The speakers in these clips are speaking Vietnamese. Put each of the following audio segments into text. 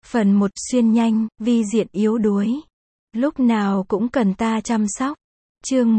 Phần 1 xuyên nhanh, vi diện yếu đuối. Lúc nào cũng cần ta chăm sóc. Chương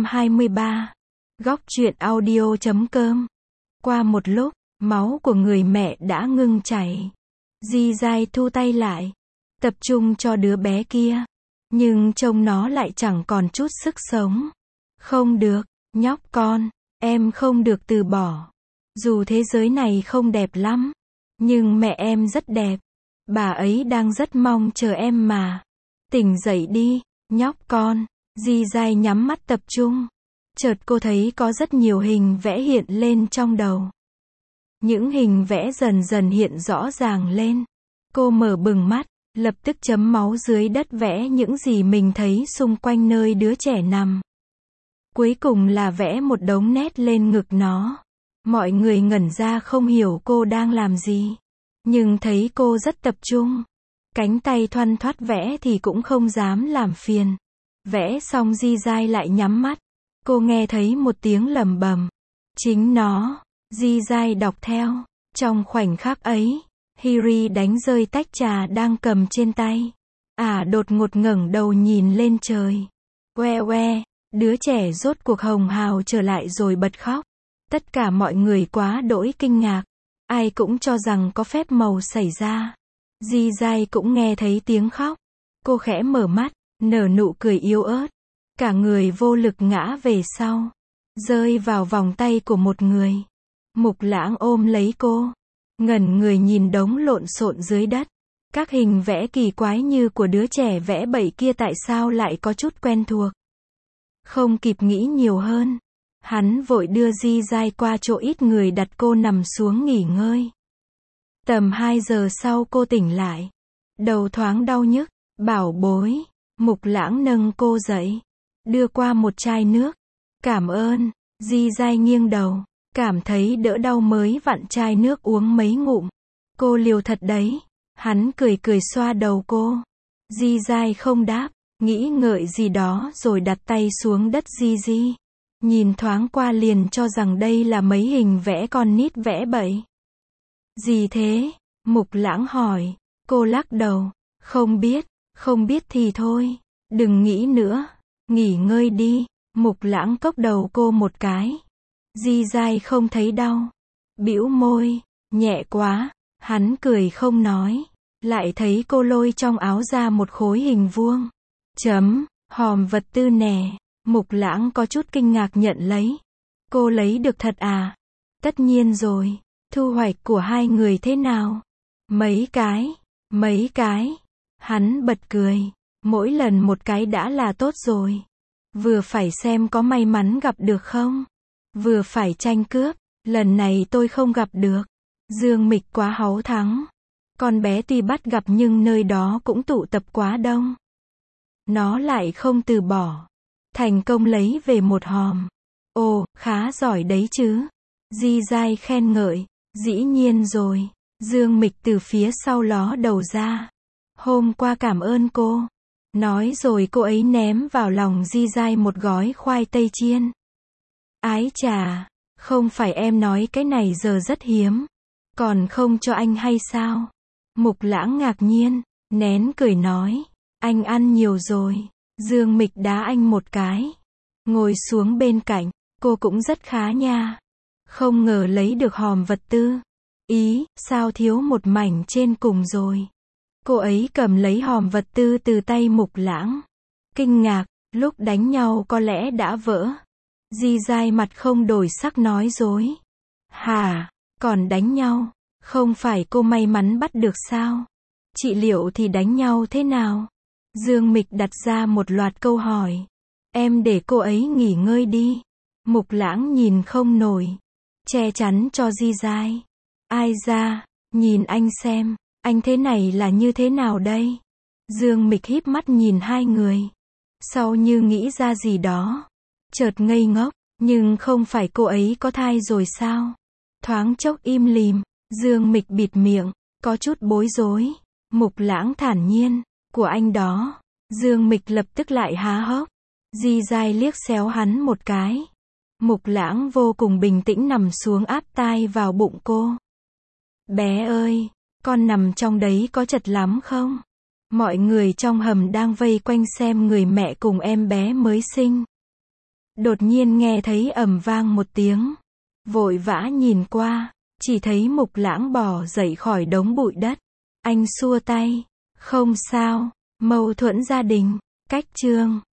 123. Góc truyện audio.com. Qua một lúc, máu của người mẹ đã ngưng chảy. Di dai thu tay lại, tập trung cho đứa bé kia. Nhưng trông nó lại chẳng còn chút sức sống. Không được, nhóc con, em không được từ bỏ. Dù thế giới này không đẹp lắm, nhưng mẹ em rất đẹp. Bà ấy đang rất mong chờ em mà. Tỉnh dậy đi, nhóc con. Di dai nhắm mắt tập trung. Chợt cô thấy có rất nhiều hình vẽ hiện lên trong đầu. Những hình vẽ dần dần hiện rõ ràng lên. Cô mở bừng mắt, lập tức chấm máu dưới đất vẽ những gì mình thấy xung quanh nơi đứa trẻ nằm. Cuối cùng là vẽ một đống nét lên ngực nó. Mọi người ngẩn ra không hiểu cô đang làm gì. Nhưng thấy cô rất tập trung. Cánh tay thoăn thoắt vẽ thì cũng không dám làm phiền. Vẽ xong Di dai lại nhắm mắt. Cô nghe thấy một tiếng lẩm bẩm. Chính nó. Di dai đọc theo. Trong khoảnh khắc ấy, Hiri đánh rơi tách trà đang cầm trên tay. Đột ngột ngẩng đầu nhìn lên trời. Oe oe, đứa trẻ rốt cuộc hồng hào trở lại rồi bật khóc. Tất cả mọi người quá đỗi kinh ngạc. Ai cũng cho rằng có phép màu xảy ra. Di dai cũng nghe thấy tiếng khóc. Cô khẽ mở mắt, nở nụ cười yếu ớt. Cả người vô lực ngã về sau. Rơi vào vòng tay của một người. Mục Lãng ôm lấy cô. Ngẩn người nhìn đống lộn xộn dưới đất. Các hình vẽ kỳ quái như của đứa trẻ vẽ bậy kia tại sao lại có chút quen thuộc. Không kịp nghĩ nhiều hơn. Hắn vội đưa Di dai qua chỗ ít người đặt cô nằm xuống nghỉ ngơi. Tầm 2 giờ sau cô tỉnh lại. Đầu thoáng đau nhức. Bảo bối. Mục Lãng nâng cô dậy. Đưa qua một chai nước. Cảm ơn. Di dai nghiêng đầu. Cảm thấy đỡ đau mới vặn chai nước uống mấy ngụm. Cô liều thật đấy. Hắn cười cười xoa đầu cô. Di dai không đáp. Nghĩ ngợi gì đó rồi đặt tay xuống đất Di. Nhìn thoáng qua liền cho rằng đây là mấy hình vẽ con nít vẽ bậy. Gì thế? Mục Lãng hỏi. Cô lắc đầu. Không biết thì thôi. Đừng nghĩ nữa. Nghỉ ngơi đi. Mục Lãng cốc đầu cô một cái. Di dai không thấy đau. Bĩu môi. Nhẹ quá. Hắn cười không nói. Lại thấy cô lôi trong áo ra một khối hình vuông. Hòm vật tư nè. Mục Lãng có chút kinh ngạc nhận lấy. Cô lấy được thật à? Tất nhiên rồi. Thu hoạch của hai người thế nào? Mấy cái. Hắn bật cười. Mỗi lần một cái đã là tốt rồi. Vừa phải xem có may mắn gặp được không? Vừa phải tranh cướp. Lần này tôi không gặp được. Dương Mịch quá háu thắng. Con bé tuy bắt gặp nhưng nơi đó cũng tụ tập quá đông. Nó lại không từ bỏ. Thành công lấy về một hòm. Ồ, khá giỏi đấy chứ. Di dai khen ngợi. Dĩ nhiên rồi. Dương Mịch từ phía sau ló đầu ra. Hôm qua cảm ơn cô. Nói rồi cô ấy ném vào lòng Di dai một gói khoai tây chiên. Ái chà, không phải em nói cái này giờ rất hiếm. Còn không cho anh hay sao? Mục Lãng ngạc nhiên, nén cười nói. Anh ăn nhiều rồi. Dương Mịch đá anh một cái. Ngồi xuống bên cạnh, cô cũng rất khá nha. Không ngờ lấy được hòm vật tư. Sao thiếu một mảnh trên cùng rồi. Cô ấy cầm lấy hòm vật tư từ tay Mục Lãng. Kinh ngạc, lúc đánh nhau có lẽ đã vỡ. Di dai mặt không đổi sắc nói dối. Hả, còn đánh nhau? Không phải cô may mắn bắt được sao? Chị Liệu thì đánh nhau thế nào? Dương Mịch đặt ra một loạt câu hỏi. Em để cô ấy nghỉ ngơi đi. Mục Lãng nhìn không nổi. Che chắn cho Di dai. Ai ra, nhìn anh xem, anh thế này là như thế nào đây? Dương Mịch híp mắt nhìn hai người. Sau như nghĩ ra gì đó. Chợt ngây ngốc, nhưng không phải cô ấy có thai rồi sao? Thoáng chốc im lìm, Dương Mịch bịt miệng, có chút bối rối. Mục Lãng thản nhiên, của anh đó. Dương Mịch lập tức lại há hốc. Di dai liếc xéo hắn một cái. Mục Lãng vô cùng bình tĩnh nằm xuống áp tai vào bụng cô. Bé ơi, Con nằm trong đấy có chật lắm không? Mọi người trong hầm đang vây quanh xem người mẹ cùng em bé mới sinh. Đột nhiên nghe thấy ầm vang một tiếng. Vội vã nhìn qua, chỉ thấy Mục Lãng bò dậy khỏi đống bụi đất. Anh xua tay. Không sao, mâu thuẫn gia đình. Cách chương